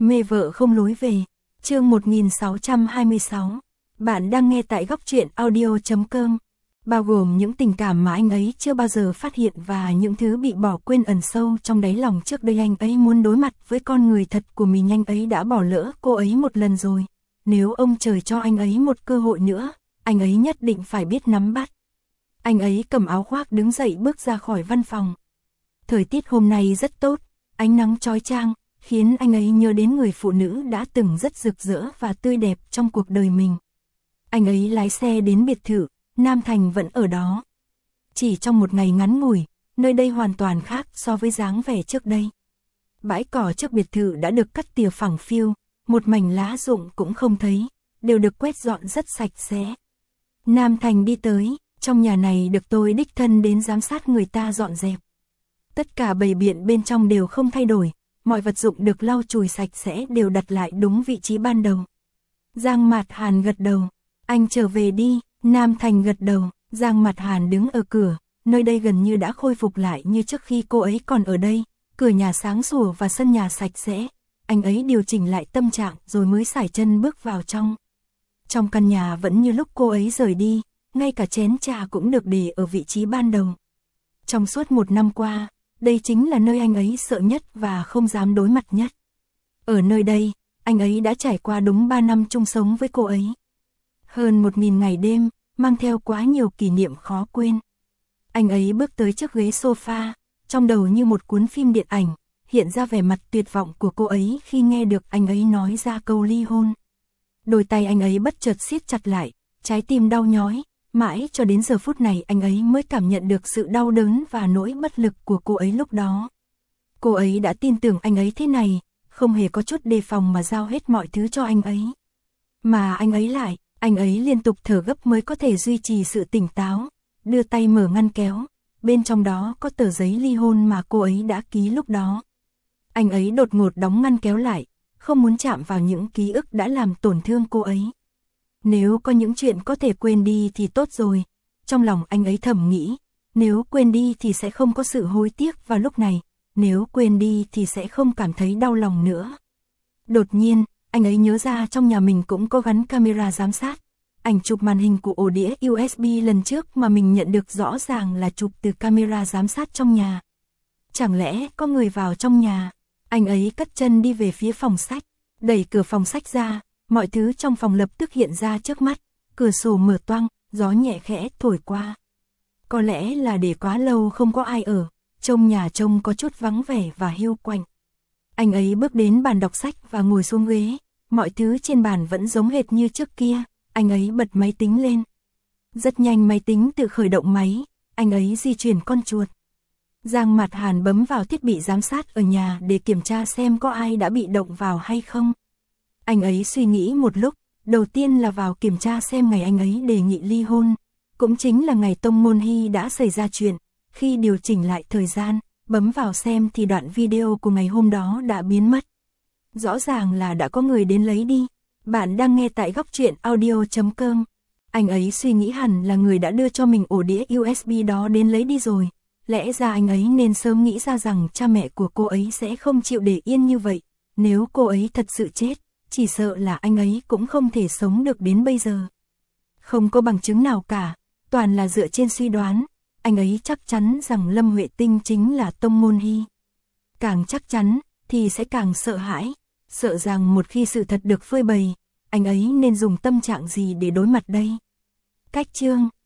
Mê vợ không lối về. Chương 1626. Bạn đang nghe tại góc truyện audio.com. Bao gồm những tình cảm mà anh ấy chưa bao giờ phát hiện và những thứ bị bỏ quên ẩn sâu trong đáy lòng trước đây anh ấy muốn đối mặt với con người thật của mình. Anh ấy đã bỏ lỡ cô ấy một lần rồi. Nếu ông trời cho anh ấy một cơ hội nữa, anh ấy nhất định phải biết nắm bắt. Anh ấy cầm áo khoác đứng dậy bước ra khỏi văn phòng. Thời tiết hôm nay rất tốt, ánh nắng chói chang, khiến anh ấy nhớ đến người phụ nữ đã từng rất rực rỡ và tươi đẹp trong cuộc đời mình. Anh ấy lái xe đến biệt thự, Nam Thành vẫn ở đó. Chỉ trong một ngày ngắn ngủi, nơi đây hoàn toàn khác so với dáng vẻ trước đây. Bãi cỏ trước biệt thự đã được cắt tỉa phẳng phiu, một mảnh lá rụng cũng không thấy, đều được quét dọn rất sạch sẽ. Nam Thành đi tới, trong nhà này được tôi đích thân đến giám sát người ta dọn dẹp. Tất cả bày biện bên trong đều không thay đổi, mọi vật dụng được lau chùi sạch sẽ đều đặt lại đúng vị trí ban đầu. Giang Mạt Hàn gật đầu, anh trở về đi. Nam Thành gật đầu, Giang Mạt Hàn đứng ở cửa, nơi đây gần như đã khôi phục lại như trước khi cô ấy còn ở đây, cửa nhà sáng sủa và sân nhà sạch sẽ. Anh ấy điều chỉnh lại tâm trạng rồi mới sải chân bước vào trong. Trong căn nhà vẫn như lúc cô ấy rời đi, ngay cả chén trà cũng được để ở vị trí ban đầu. Trong suốt một năm qua, đây chính là nơi anh ấy sợ nhất và không dám đối mặt nhất. Ở nơi đây, anh ấy đã trải qua đúng 3 năm chung sống với cô ấy. Hơn 1000 ngày đêm, mang theo quá nhiều kỷ niệm khó quên. Anh ấy bước tới chiếc ghế sofa, trong đầu như một cuốn phim điện ảnh, hiện ra vẻ mặt tuyệt vọng của cô ấy khi nghe được anh ấy nói ra câu ly hôn. Đôi tay anh ấy bất chợt siết chặt lại, trái tim đau nhói, mãi cho đến giờ phút này anh ấy mới cảm nhận được sự đau đớn và nỗi bất lực của cô ấy lúc đó. Cô ấy đã tin tưởng anh ấy thế này, không hề có chút đề phòng mà giao hết mọi thứ cho anh ấy. Mà anh ấy liên tục thở gấp mới có thể duy trì sự tỉnh táo, đưa tay mở ngăn kéo, bên trong đó có tờ giấy ly hôn mà cô ấy đã ký lúc đó. Anh ấy đột ngột đóng ngăn kéo lại, không muốn chạm vào những ký ức đã làm tổn thương cô ấy. Nếu có những chuyện có thể quên đi thì tốt rồi, trong lòng anh ấy thầm nghĩ, nếu quên đi thì sẽ không có sự hối tiếc vào lúc này, nếu quên đi thì sẽ không cảm thấy đau lòng nữa. Đột nhiên, anh ấy nhớ ra trong nhà mình cũng có gắn camera giám sát. Ảnh chụp màn hình của ổ đĩa USB lần trước mà mình nhận được rõ ràng là chụp từ camera giám sát trong nhà. Chẳng lẽ có người vào trong nhà? Anh ấy cất chân đi về phía phòng sách, đẩy cửa phòng sách ra, mọi thứ trong phòng lập tức hiện ra trước mắt, cửa sổ mở toang, gió nhẹ khẽ thổi qua. Có lẽ là để quá lâu không có ai ở, trông nhà trông có chút vắng vẻ và hiu quạnh. Anh ấy bước đến bàn đọc sách và ngồi xuống ghế, mọi thứ trên bàn vẫn giống hệt như trước kia, anh ấy bật máy tính lên. Rất nhanh máy tính tự khởi động máy, anh ấy di chuyển con chuột. Giang Mạt Hàn bấm vào thiết bị giám sát ở nhà để kiểm tra xem có ai đã bị động vào hay không. Anh ấy suy nghĩ một lúc, đầu tiên là vào kiểm tra xem ngày anh ấy đề nghị ly hôn, cũng chính là ngày Tông Môn Hy đã xảy ra chuyện. Khi điều chỉnh lại thời gian, bấm vào xem thì đoạn video của ngày hôm đó đã biến mất. Rõ ràng là đã có người đến lấy đi. Bạn đang nghe tại góc truyện audio.com. Anh ấy suy nghĩ hẳn là người đã đưa cho mình ổ đĩa USB đó đến lấy đi rồi. Lẽ ra anh ấy nên sớm nghĩ ra rằng cha mẹ của cô ấy sẽ không chịu để yên như vậy. Nếu cô ấy thật sự chết, chỉ sợ là anh ấy cũng không thể sống được đến bây giờ. Không có bằng chứng nào cả, toàn là dựa trên suy đoán. Anh ấy chắc chắn rằng Lâm Huệ Tinh chính là Tông Môn Hy. Càng chắc chắn, thì sẽ càng sợ hãi. Sợ rằng một khi sự thật được phơi bày, anh ấy nên dùng tâm trạng gì để đối mặt đây? Cách chương